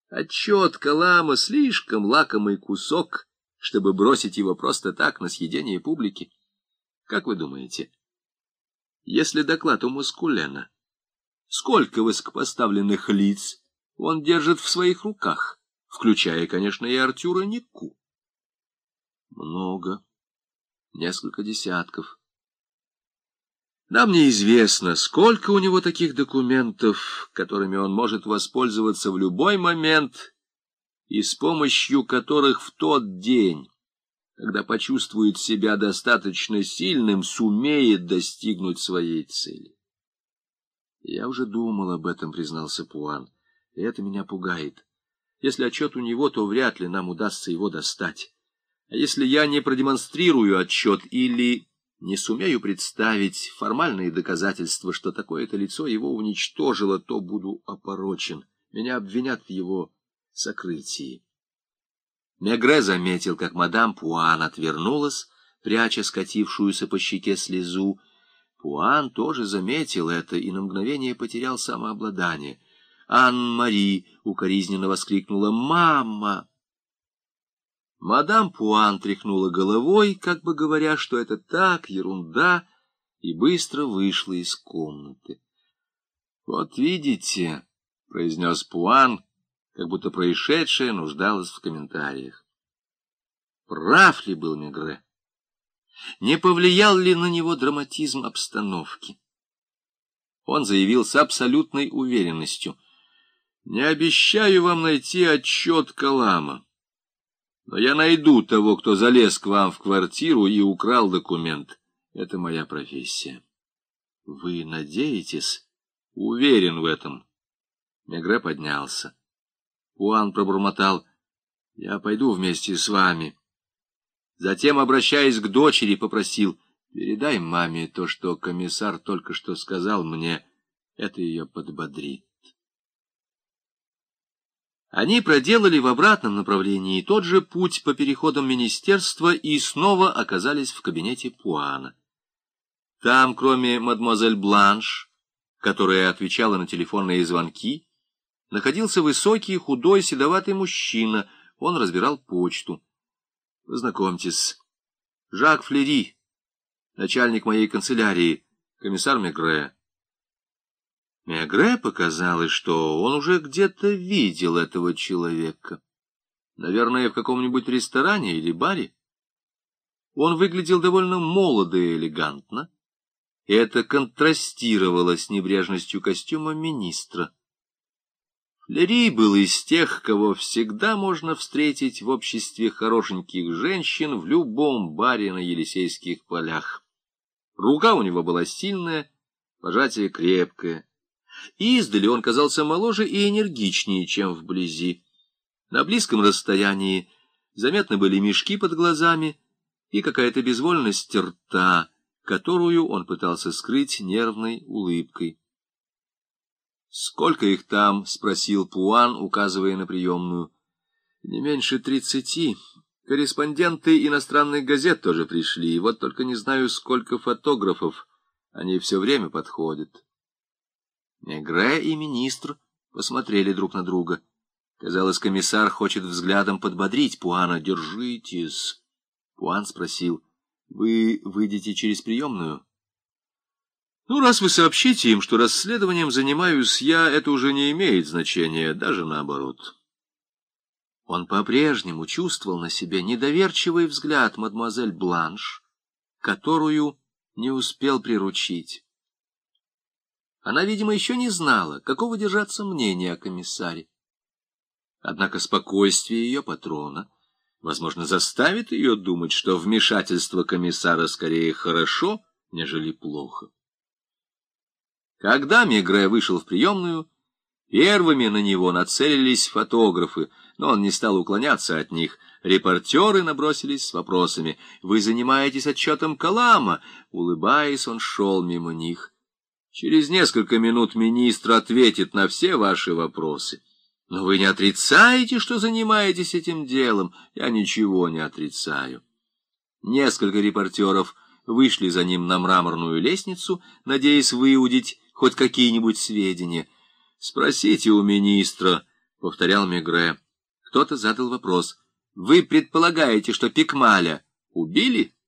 Отчет Калама — слишком лакомый кусок, чтобы бросить его просто так на съедение публики. Как вы думаете, если доклад у Маскулена, сколько высокопоставленных лиц он держит в своих руках, включая, конечно, и Артюра Никку? Много. Несколько десятков. Нам неизвестно, сколько у него таких документов, которыми он может воспользоваться в любой момент и с помощью которых в тот день, когда почувствует себя достаточно сильным, сумеет достигнуть своей цели. Я уже думал об этом, признался Пуан, и это меня пугает. Если отчет у него, то вряд ли нам удастся его достать. А если я не продемонстрирую отчет или не сумею представить формальные доказательства, что такое-то лицо его уничтожило, то буду опорочен. Меня обвинят в его сокрытии. Мегре заметил, как мадам Пуан отвернулась, пряча скатившуюся по щеке слезу. Пуан тоже заметил это и на мгновение потерял самообладание. Ан-Мари укоризненно воскликнула: «Мама!» Мадам Пуан тряхнула головой, как бы говоря, что это так, ерунда, и быстро вышла из комнаты. «Вот видите», — произнес Пуан, как будто происшедшее нуждалось в комментариях. Прав ли был Мегре? Не повлиял ли на него драматизм обстановки? Он заявил с абсолютной уверенностью: «Не обещаю вам найти отчет Калама, но я найду того, кто залез к вам в квартиру и украл документ. Это моя профессия». «Вы надеетесь?» «Уверен в этом». Мегре поднялся. Пуан пробормотал: «Я пойду вместе с вами». Затем, обращаясь к дочери, попросил: «Передай маме то, что комиссар только что сказал мне. Это ее подбодрит». Они проделали в обратном направлении тот же путь по переходам министерства и снова оказались в кабинете Пуана. Там, кроме мадемуазель Бланш, которая отвечала на телефонные звонки, находился высокий, худой, седоватый мужчина. Он разбирал почту. «Познакомьтесь, Жак Флери, начальник моей канцелярии, комиссар Мегре». Мегре показалось, что он уже где-то видел этого человека. Наверное, в каком-нибудь ресторане или баре. Он выглядел довольно молодо и элегантно, и это контрастировало с небрежностью костюма министра. Флери был из тех, кого всегда можно встретить в обществе хорошеньких женщин в любом баре на Елисейских полях. Рука у него была сильная, пожатие крепкое. Издали он казался моложе и энергичнее, чем вблизи. На близком расстоянии заметны были мешки под глазами и какая-то безвольность рта, которую он пытался скрыть нервной улыбкой. «Сколько их там?» — спросил Пуан, указывая на приемную. «Не меньше 30. Корреспонденты иностранных газет тоже пришли, вот только не знаю, сколько фотографов. Они все время подходят». Мегре и министр посмотрели друг на друга. Казалось, комиссар хочет взглядом подбодрить Пуана. «Держитесь». Пуан спросил: «Вы выйдете через приемную?» «Ну, раз вы сообщите им, что расследованием занимаюсь я, это уже не имеет значения, даже наоборот». Он по-прежнему чувствовал на себе недоверчивый взгляд мадемуазель Бланш, которую не успел приручить. Она, видимо, еще не знала, какого держаться мнения о комиссаре. Однако спокойствие ее патрона, возможно, заставит ее думать, что вмешательство комиссара скорее хорошо, нежели плохо. Когда Мегре вышел в приемную, первыми на него нацелились фотографы, но он не стал уклоняться от них. Репортеры набросились с вопросами: «Вы занимаетесь отчетом Калама?» Улыбаясь, он шел мимо них. «Через несколько минут министр ответит на все ваши вопросы». «Но вы не отрицаете, что занимаетесь этим делом?» «Я ничего не отрицаю». Несколько репортеров вышли за ним на мраморную лестницу, надеясь выудить хоть какие-нибудь сведения. «Спросите у министра, — повторял Мегре. Кто-то задал вопрос. — Вы предполагаете, что Пикмаля убили?